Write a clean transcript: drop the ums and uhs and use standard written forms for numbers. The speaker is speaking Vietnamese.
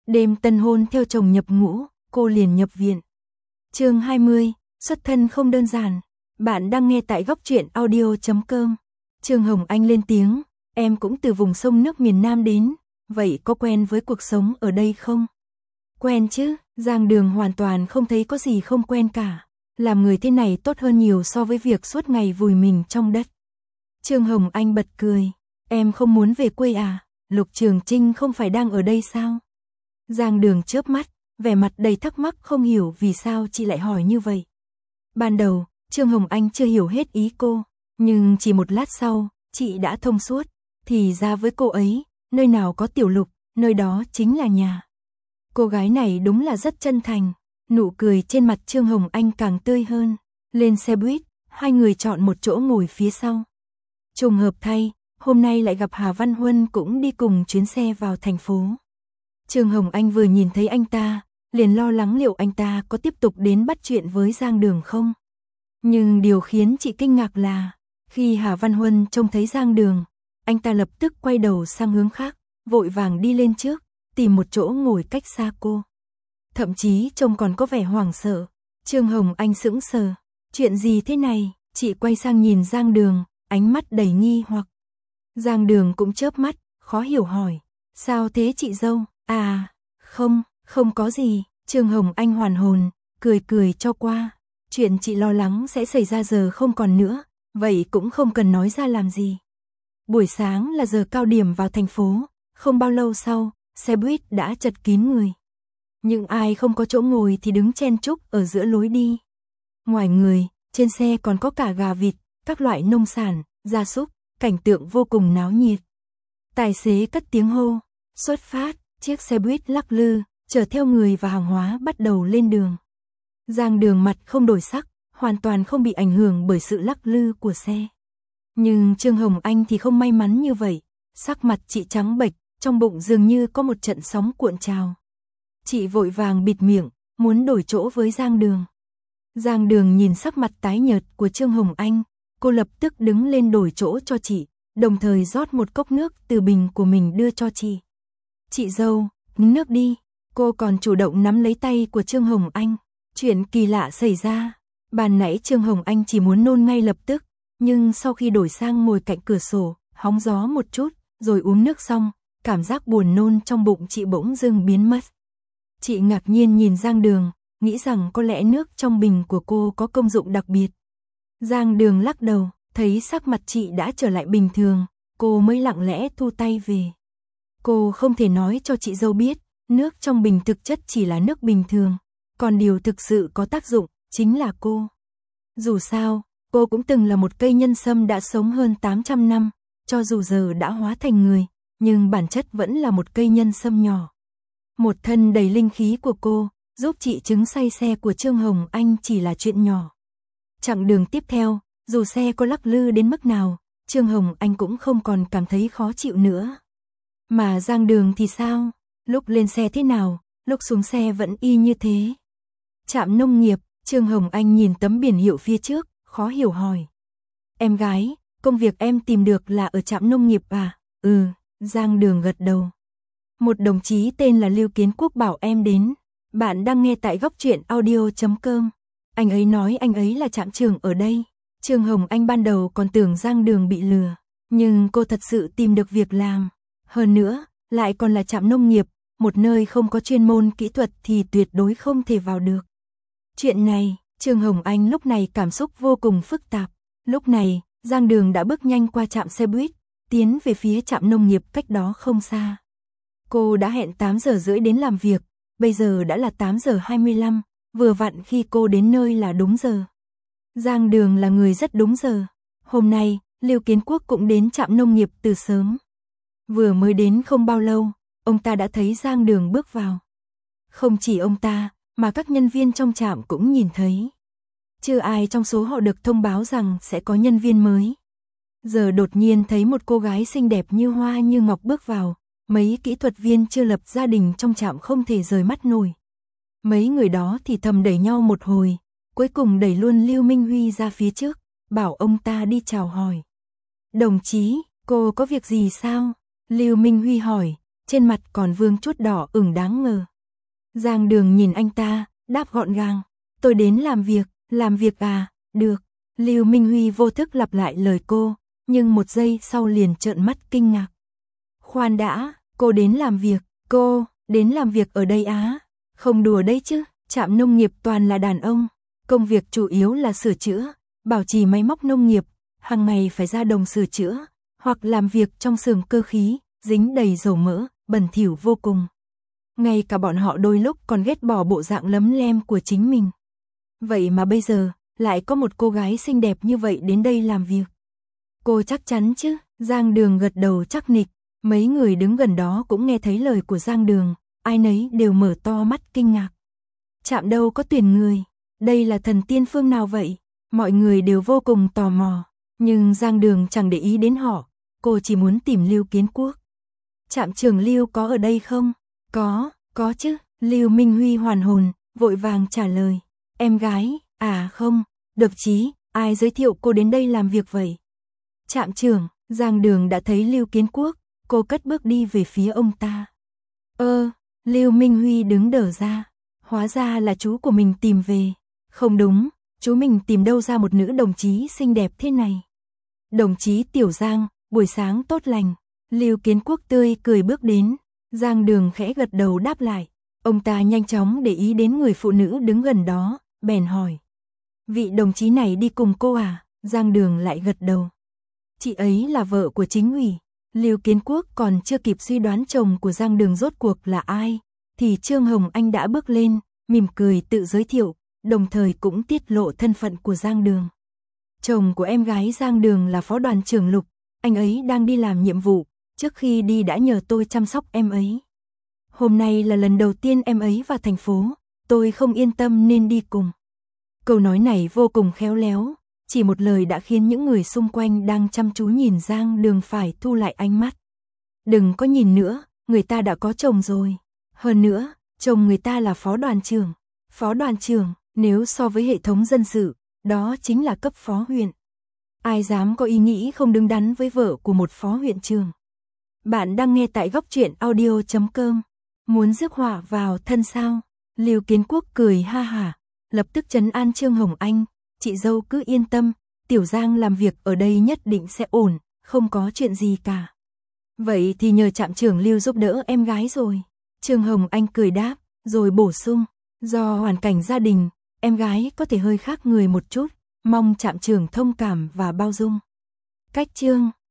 Đêm tân hôn theo chồng nhập ngũ, cô liền nhập viện. Chương 20, xuất thân không đơn giản. Bạn đang nghe tại Góc Truyện Audio.com. Trương Hồng Anh lên tiếng, em cũng từ vùng sông nước miền Nam đến, vậy có quen với cuộc sống ở đây không? Quen chứ, Giang Đường hoàn toàn không thấy có gì không quen cả. Làm người thế này tốt hơn nhiều so với việc suốt ngày vùi mình trong đất. Trương Hồng Anh bật cười, em không muốn về quê à? Lục Trường Trinh không phải đang ở đây sao? Giang Đường chớp mắt, vẻ mặt đầy thắc mắc không hiểu vì sao chị lại hỏi như vậy. Ban đầu, Trương Hồng Anh chưa hiểu hết ý cô, nhưng chỉ một lát sau, chị đã thông suốt. Thì ra với cô ấy, nơi nào có Tiểu Lục, nơi đó chính là nhà. Cô gái này đúng là rất chân thành, nụ cười trên mặt Trương Hồng Anh càng tươi hơn. Lên xe buýt, hai người chọn một chỗ ngồi phía sau. Trùng hợp thay, hôm nay lại gặp Hà Văn Huân cũng đi cùng chuyến xe vào thành phố. Trương Hồng Anh vừa nhìn thấy anh ta, liền lo lắng liệu anh ta có tiếp tục đến bắt chuyện với Giang Đường không. Nhưng điều khiến chị kinh ngạc là, khi Hà Văn Huân trông thấy Giang Đường, anh ta lập tức quay đầu sang hướng khác, vội vàng đi lên trước, tìm một chỗ ngồi cách xa cô. Thậm chí trông còn có vẻ hoảng sợ. Trương Hồng Anh sững sờ, chuyện gì thế này? Chị quay sang nhìn Giang Đường, ánh mắt đầy nghi hoặc. Giang Đường cũng chớp mắt, khó hiểu hỏi, sao thế chị dâu? À, không có gì. Trương Hồng Anh hoàn hồn, cười cho qua. Chuyện chị lo lắng sẽ xảy ra giờ không còn nữa, vậy cũng không cần nói ra làm gì. Buổi sáng là giờ cao điểm vào thành phố, không bao lâu sau, xe buýt đã chật kín người. Nhưng ai không có chỗ ngồi thì đứng chen chúc ở giữa lối đi. Ngoài người, trên xe còn có cả gà vịt, các loại nông sản, gia súc, cảnh tượng vô cùng náo nhiệt. Tài xế cất tiếng hô, xuất phát, chiếc xe buýt lắc lư, chở theo người và hàng hóa bắt đầu lên đường. Giang Đường mặt không đổi sắc, hoàn toàn không bị ảnh hưởng bởi sự lắc lư của xe. Nhưng Trương Hồng Anh thì không may mắn như vậy, sắc mặt chị trắng bệch, trong bụng dường như có một trận sóng cuộn trào. Chị vội vàng bịt miệng, muốn đổi chỗ với Giang Đường. Giang Đường nhìn sắc mặt tái nhợt của Trương Hồng Anh, cô lập tức đứng lên đổi chỗ cho chị, đồng thời rót một cốc nước từ bình của mình đưa cho chị. Chị dâu, nước đi. Cô còn chủ động nắm lấy tay của Trương Hồng Anh. Chuyện kỳ lạ xảy ra. Ban nãy Trương Hồng Anh chỉ muốn nôn ngay lập tức, nhưng sau khi đổi sang ngồi cạnh cửa sổ, hóng gió một chút, rồi uống nước xong, cảm giác buồn nôn trong bụng chị bỗng dưng biến mất. Chị ngạc nhiên nhìn Giang Đường, nghĩ rằng có lẽ nước trong bình của cô có công dụng đặc biệt. Giang Đường lắc đầu, thấy sắc mặt chị đã trở lại bình thường, cô mới lặng lẽ thu tay về. Cô không thể nói cho chị dâu biết, nước trong bình thực chất chỉ là nước bình thường, còn điều thực sự có tác dụng, chính là cô. Dù sao, cô cũng từng là một cây nhân sâm đã sống hơn 800 năm, cho dù giờ đã hóa thành người, nhưng bản chất vẫn là một cây nhân sâm nhỏ. Một thân đầy linh khí của cô, giúp chị chứng say xe của Trương Hồng Anh chỉ là chuyện nhỏ. Chặng đường tiếp theo, dù xe có lắc lư đến mức nào, Trương Hồng Anh cũng không còn cảm thấy khó chịu nữa. Mà Giang Đường thì sao? Lúc lên xe thế nào, lúc xuống xe vẫn y như thế. Trạm nông nghiệp, Trương Hồng Anh nhìn tấm biển hiệu phía trước, khó hiểu hỏi. Em gái, công việc em tìm được là ở trạm nông nghiệp à? Ừ, Giang Đường gật đầu. Một đồng chí tên là Lưu Kiến Quốc bảo em đến. Bạn đang nghe tại Góc Truyện Audio.com. Anh ấy nói anh ấy là trạm trưởng ở đây. Trương Hồng Anh ban đầu còn tưởng Giang Đường bị lừa, nhưng cô thật sự tìm được việc làm. Hơn nữa, lại còn là trạm nông nghiệp, một nơi không có chuyên môn kỹ thuật thì tuyệt đối không thể vào được. Chuyện này, Trương Hồng Anh lúc này cảm xúc vô cùng phức tạp. Lúc này, Giang Đường đã bước nhanh qua trạm xe buýt, tiến về phía trạm nông nghiệp cách đó không xa. Cô đã hẹn 8 giờ rưỡi đến làm việc, bây giờ đã là 8 giờ 25, vừa vặn khi cô đến nơi là đúng giờ. Giang Đường là người rất đúng giờ. Hôm nay, Lưu Kiến Quốc cũng đến trạm nông nghiệp từ sớm. Vừa mới đến không bao lâu, ông ta đã thấy Giang Đường bước vào. Không chỉ ông ta, mà các nhân viên trong trạm cũng nhìn thấy. Chưa ai trong số họ được thông báo rằng sẽ có nhân viên mới. Giờ đột nhiên thấy một cô gái xinh đẹp như hoa như ngọc bước vào, mấy kỹ thuật viên chưa lập gia đình trong trạm không thể rời mắt nổi. Mấy người đó thì thầm đẩy nhau một hồi, cuối cùng đẩy luôn Lưu Minh Huy ra phía trước, bảo ông ta đi chào hỏi. Đồng chí, cô có việc gì sao? Lưu Minh Huy hỏi, trên mặt còn vương chút đỏ ửng đáng ngờ. Giang Đường nhìn anh ta, đáp gọn gàng, tôi đến làm việc à, được. Lưu Minh Huy vô thức lặp lại lời cô, nhưng một giây sau liền trợn mắt kinh ngạc. Khoan đã, cô đến làm việc ở đây á? Không đùa đấy chứ, trạm nông nghiệp toàn là đàn ông, công việc chủ yếu là sửa chữa, bảo trì máy móc nông nghiệp, hàng ngày phải ra đồng sửa chữa, hoặc làm việc trong xưởng cơ khí, dính đầy dầu mỡ, bẩn thỉu vô cùng. Ngay cả bọn họ đôi lúc còn ghét bỏ bộ dạng lấm lem của chính mình. Vậy mà bây giờ, lại có một cô gái xinh đẹp như vậy đến đây làm việc. Cô chắc chắn chứ? Giang Đường gật đầu chắc nịch. Mấy người đứng gần đó cũng nghe thấy lời của Giang Đường, ai nấy đều mở to mắt kinh ngạc. Trạm đâu có tuyển người, đây là thần tiên phương nào vậy? Mọi người đều vô cùng tò mò, nhưng Giang Đường chẳng để ý đến họ, cô chỉ muốn tìm Lưu Kiến Quốc. Trạm trưởng Lưu có ở đây không? Có chứ. Lưu Minh Huy hoàn hồn, vội vàng trả lời. Em gái, à không, Độc Chí, ai giới thiệu cô đến đây làm việc vậy? Trạm trưởng. Giang Đường đã thấy Lưu Kiến Quốc, cô cất bước đi về phía ông ta. Lưu Minh Huy đứng đờ ra, hóa ra là chú của mình tìm về. Không đúng, chú mình tìm đâu ra một nữ đồng chí xinh đẹp thế này. Đồng chí Tiểu Giang, buổi sáng tốt lành. Lưu Kiến Quốc tươi cười bước đến, Giang Đường khẽ gật đầu đáp lại. Ông ta nhanh chóng để ý đến người phụ nữ đứng gần đó, bèn hỏi. Vị đồng chí này đi cùng cô à? Giang Đường lại gật đầu. Chị ấy là vợ của chính ủy. Lưu Kiến Quốc còn chưa kịp suy đoán chồng của Giang Đường rốt cuộc là ai, thì Trương Hồng Anh đã bước lên, mỉm cười tự giới thiệu, đồng thời cũng tiết lộ thân phận của Giang Đường. Chồng của em gái Giang Đường là Phó Đoàn trưởng Lục, anh ấy đang đi làm nhiệm vụ, trước khi đi đã nhờ tôi chăm sóc em ấy. Hôm nay là lần đầu tiên em ấy vào thành phố, tôi không yên tâm nên đi cùng. Câu nói này vô cùng khéo léo, chỉ một lời đã khiến những người xung quanh đang chăm chú nhìn Giang Đường phải thu lại ánh mắt. Đừng có nhìn nữa, người ta đã có chồng rồi. Hơn nữa, chồng người ta là phó đoàn trưởng. Phó đoàn trưởng, nếu so với hệ thống dân sự, đó chính là cấp phó huyện. Ai dám có ý nghĩ không đứng đắn với vợ của một phó huyện trưởng. Bạn đang nghe tại Góc Truyện Audio.com. Muốn rước họa vào thân sao? Lưu Kiến Quốc cười ha hả, lập tức trấn an Trương Hồng Anh. Chị dâu cứ yên tâm, Tiểu Giang làm việc ở đây nhất định sẽ ổn, không có chuyện gì cả. Vậy thì nhờ trạm trưởng Lưu giúp đỡ em gái rồi. Trương Hồng Anh cười đáp, rồi bổ sung, do hoàn cảnh gia đình, em gái có thể hơi khác người một chút, mong trạm trưởng thông cảm và bao dung. Cách chương